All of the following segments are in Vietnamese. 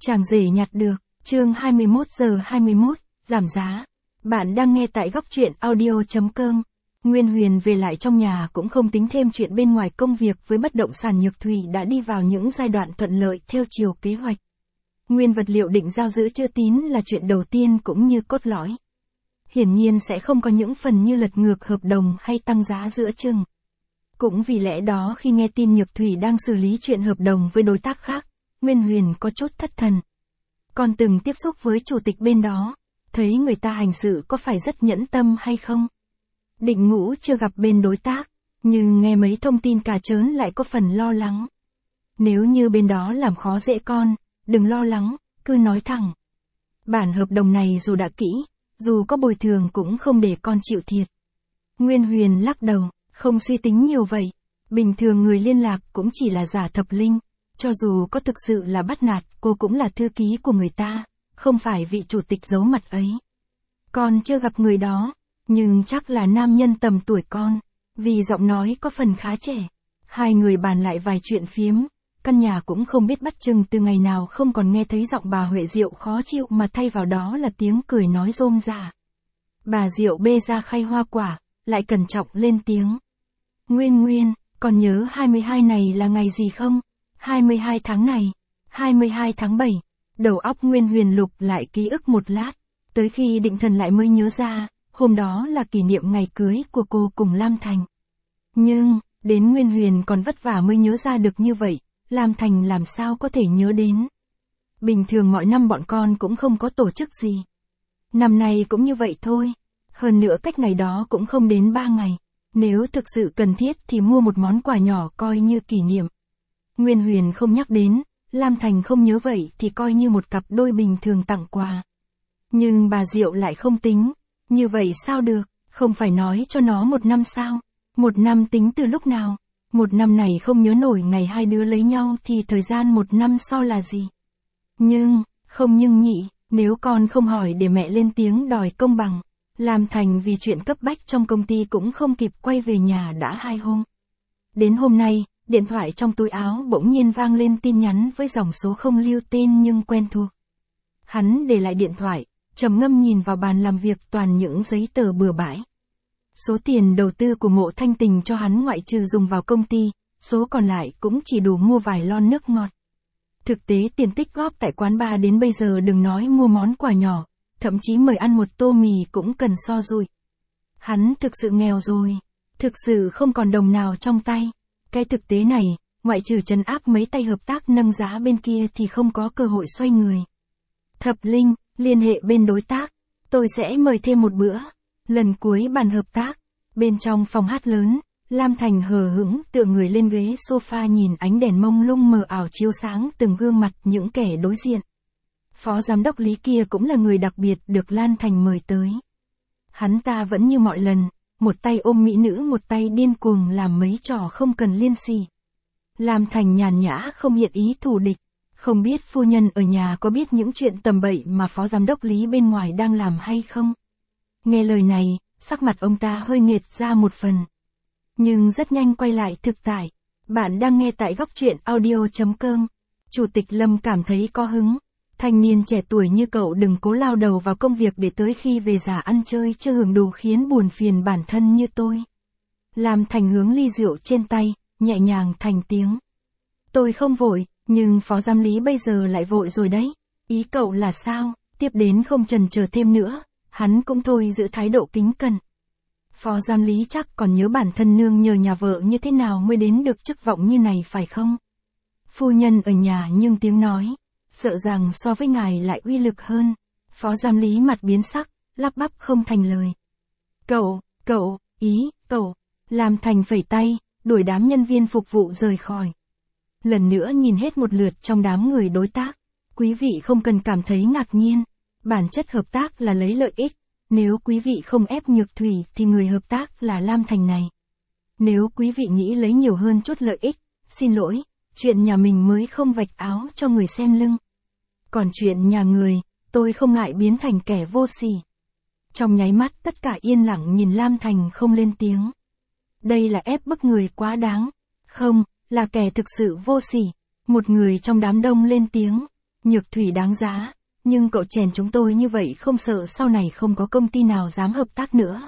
Chàng rể nhặt được, chương 21 giờ 21, giảm giá. Bạn đang nghe tại góc truyện audio.com. Nguyên Huyền về lại trong nhà cũng không tính thêm chuyện bên ngoài, công việc với bất động sản Nhược Thủy đã đi vào những giai đoạn thuận lợi theo chiều kế hoạch. Nguyên vật liệu định giao giữ chữ tín là chuyện đầu tiên cũng như cốt lõi. Hiển nhiên sẽ không có những phần như lật ngược hợp đồng hay tăng giá giữa chừng. Cũng vì lẽ đó khi nghe tin Nhược Thủy đang xử lý chuyện hợp đồng với đối tác khác, Nguyên Huyền có chút thất thần. Còn từng tiếp xúc với chủ tịch bên đó, thấy người ta hành sự có phải rất nhẫn tâm hay không? Định Ngũ chưa gặp bên đối tác, nhưng nghe mấy thông tin cà chớn lại có phần lo lắng. Nếu như bên đó làm khó dễ con, đừng lo lắng, cứ nói thẳng. Bản hợp đồng này dù đã kỹ, dù có bồi thường cũng không để con chịu thiệt. Nguyên Huyền lắc đầu, không suy tính nhiều vậy. Bình thường người liên lạc cũng chỉ là giả thập linh. Cho dù có thực sự là bắt nạt, cô cũng là thư ký của người ta, không phải vị chủ tịch giấu mặt ấy. Con chưa gặp người đó, nhưng chắc là nam nhân tầm tuổi con, vì giọng nói có phần khá trẻ. Hai người bàn lại vài chuyện phiếm, căn nhà cũng không biết bắt chừng từ ngày nào không còn nghe thấy giọng bà Huệ Diệu khó chịu mà thay vào đó là tiếng cười nói rôm rả. Bà Diệu bê ra khay hoa quả, lại cẩn trọng lên tiếng. Nguyên, còn nhớ 22 này là ngày gì không? 22 tháng này, 22 tháng 7, đầu óc Nguyên Huyền lục lại ký ức một lát, tới khi định thần lại mới nhớ ra, hôm đó là kỷ niệm ngày cưới của cô cùng Lam Thành. Nhưng, đến Nguyên Huyền còn vất vả mới nhớ ra được như vậy, Lam Thành làm sao có thể nhớ đến. Bình thường mọi năm bọn con cũng không có tổ chức gì. Năm nay cũng như vậy thôi, hơn nữa cách ngày đó cũng không đến 3 ngày, nếu thực sự cần thiết thì mua một món quà nhỏ coi như kỷ niệm. Nguyên Huyền không nhắc đến, Lam Thành không nhớ vậy thì coi như một cặp đôi bình thường tặng quà. Nhưng bà Diệu lại không tính, như vậy sao được, không phải nói cho nó một năm sao? Một năm tính từ lúc nào? Một năm này không nhớ nổi ngày hai đứa lấy nhau thì thời gian một năm sau là gì? Nhưng nhị, nếu con không hỏi để mẹ lên tiếng đòi công bằng. Lam Thành vì chuyện cấp bách trong công ty cũng không kịp quay về nhà đã 2 hôm. Đến hôm nay, điện thoại trong túi áo bỗng nhiên vang lên tin nhắn với dòng số không lưu tên nhưng quen thuộc. Hắn để lại điện thoại, trầm ngâm nhìn vào bàn làm việc toàn những giấy tờ bừa bãi. Số tiền đầu tư của Mộ Thanh Tình cho hắn ngoại trừ dùng vào công ty, số còn lại cũng chỉ đủ mua vài lon nước ngọt. Thực tế tiền tích góp tại quán bar đến bây giờ đừng nói mua món quà nhỏ, thậm chí mời ăn một tô mì cũng cần so dùi. Hắn thực sự nghèo rồi, thực sự không còn đồng nào trong tay. Cái thực tế này, ngoại trừ trấn áp mấy tay hợp tác nâng giá bên kia thì không có cơ hội xoay người. Thập Linh, liên hệ bên đối tác, tôi sẽ mời thêm một bữa. Lần cuối bàn hợp tác, bên trong phòng hát lớn, Lam Thành hờ hững tựa người lên ghế sofa nhìn ánh đèn mông lung mờ ảo chiếu sáng từng gương mặt những kẻ đối diện. Phó giám đốc Lý kia cũng là người đặc biệt được Lan Thành mời tới. Hắn ta vẫn như mọi lần, một tay ôm mỹ nữ một tay điên cuồng làm mấy trò không cần liên xì. Lam Thành nhàn nhã không hiện ý thù địch, không biết phu nhân ở nhà có biết những chuyện tầm bậy mà phó giám đốc Lý bên ngoài đang làm hay không. Nghe lời này, sắc mặt ông ta hơi nghệt ra một phần. Nhưng rất nhanh quay lại thực tại. Bạn đang nghe tại góc truyện audio.com. Chủ tịch Lâm cảm thấy có hứng. Thanh niên trẻ tuổi như cậu đừng cố lao đầu vào công việc để tới khi về già ăn chơi chưa hưởng đủ khiến buồn phiền bản thân như tôi. Lam Thành hướng ly rượu trên tay, nhẹ nhàng thành tiếng. Tôi không vội, nhưng phó giám Lý bây giờ lại vội rồi đấy. Ý cậu là sao? Tiếp đến không chần chờ thêm nữa, hắn cũng thôi giữ thái độ kính cẩn. Phó giám Lý chắc còn nhớ bản thân nương nhờ nhà vợ như thế nào mới đến được chức vọng như này phải không? Phu nhân ở nhà nhưng tiếng nói, sợ rằng so với ngài lại uy lực hơn. Phó giám Lý mặt biến sắc, lắp bắp không thành lời. Cậu, Lam Thành phẩy tay, đuổi đám nhân viên phục vụ rời khỏi. Lần nữa nhìn hết một lượt trong đám người đối tác, quý vị không cần cảm thấy ngạc nhiên. Bản chất hợp tác là lấy lợi ích. Nếu quý vị không ép Nhược Thủy thì người hợp tác là Lam Thành này. Nếu quý vị nghĩ lấy nhiều hơn chút lợi ích, xin lỗi, chuyện nhà mình mới không vạch áo cho người xem lưng. Còn chuyện nhà người, tôi không ngại biến thành kẻ vô sỉ. Trong nháy mắt tất cả yên lặng nhìn Lam Thành không lên tiếng. Đây là ép bức người quá đáng. Không, là kẻ thực sự vô sỉ. Một người trong đám đông lên tiếng. Nhược Thủy đáng giá, nhưng cậu chèn chúng tôi như vậy không sợ sau này không có công ty nào dám hợp tác nữa.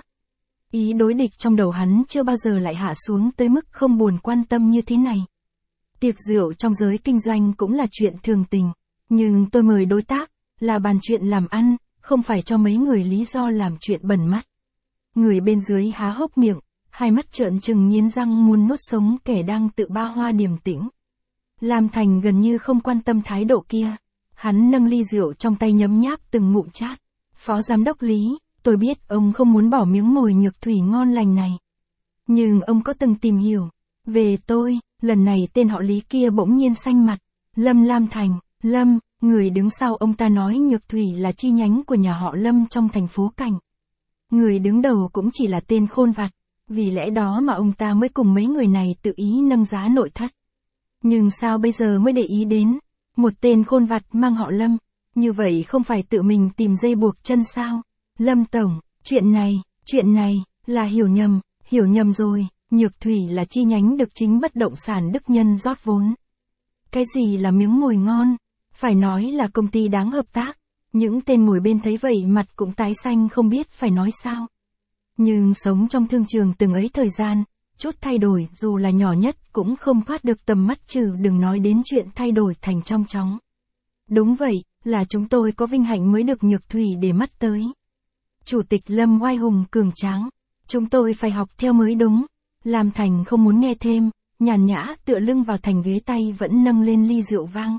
Ý đối địch trong đầu hắn chưa bao giờ lại hạ xuống tới mức không buồn quan tâm như thế này. Tiệc rượu trong giới kinh doanh cũng là chuyện thường tình, nhưng tôi mời đối tác, là bàn chuyện làm ăn, không phải cho mấy người lý do làm chuyện bẩn mắt. Người bên dưới há hốc miệng, hai mắt trợn trừng nghiến răng muốn nuốt sống kẻ đang tự ba hoa điềm tĩnh. Lam Thành gần như không quan tâm thái độ kia. Hắn nâng ly rượu trong tay nhấm nháp từng ngụm chát. Phó giám đốc Lý, tôi biết ông không muốn bỏ miếng mồi Nhược Thủy ngon lành này. Nhưng ông có từng tìm hiểu về tôi, lần này tên họ Lý kia bỗng nhiên xanh mặt. Lâm Lam Thành, Lâm, người đứng sau ông ta nói Nhược Thủy là chi nhánh của nhà họ Lâm trong thành phố Cảnh. Người đứng đầu cũng chỉ là tên khôn vặt, vì lẽ đó mà ông ta mới cùng mấy người này tự ý nâng giá nội thất. Nhưng sao bây giờ mới để ý đến một tên khôn vặt mang họ Lâm, như vậy không phải tự mình tìm dây buộc chân sao? Lâm Tổng, chuyện này, là hiểu nhầm rồi, Nhược Thủy là chi nhánh được chính bất động sản Đức Nhân rót vốn. Cái gì là miếng mồi ngon? Phải nói là công ty đáng hợp tác, những tên ngồi bên thấy vậy mặt cũng tái xanh không biết phải nói sao. Nhưng sống trong thương trường từng ấy thời gian, chút thay đổi dù là nhỏ nhất cũng không thoát được tầm mắt trừ đừng nói đến chuyện thay đổi thành trong chóng. Đúng vậy, là chúng tôi có vinh hạnh mới được Nhược Thủy để mắt tới. Chủ tịch Lâm oai hùng cường tráng, chúng tôi phải học theo mới đúng. Lam Thành không muốn nghe thêm, nhàn nhã tựa lưng vào thành ghế tay vẫn nâng lên ly rượu vang.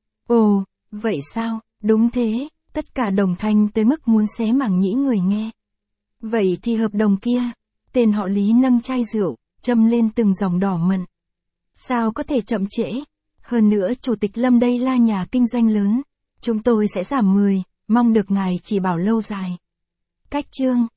Ồ, vậy sao, đúng thế, tất cả đồng thanh tới mức muốn xé màng nhĩ người nghe. Vậy thì hợp đồng kia, tên họ Lý nâng chai rượu, châm lên từng dòng đỏ mận. Sao có thể chậm trễ? Hơn nữa Chủ tịch Lâm đây là nhà kinh doanh lớn, chúng tôi sẽ giảm 10, mong được ngài chỉ bảo lâu dài. Cách chương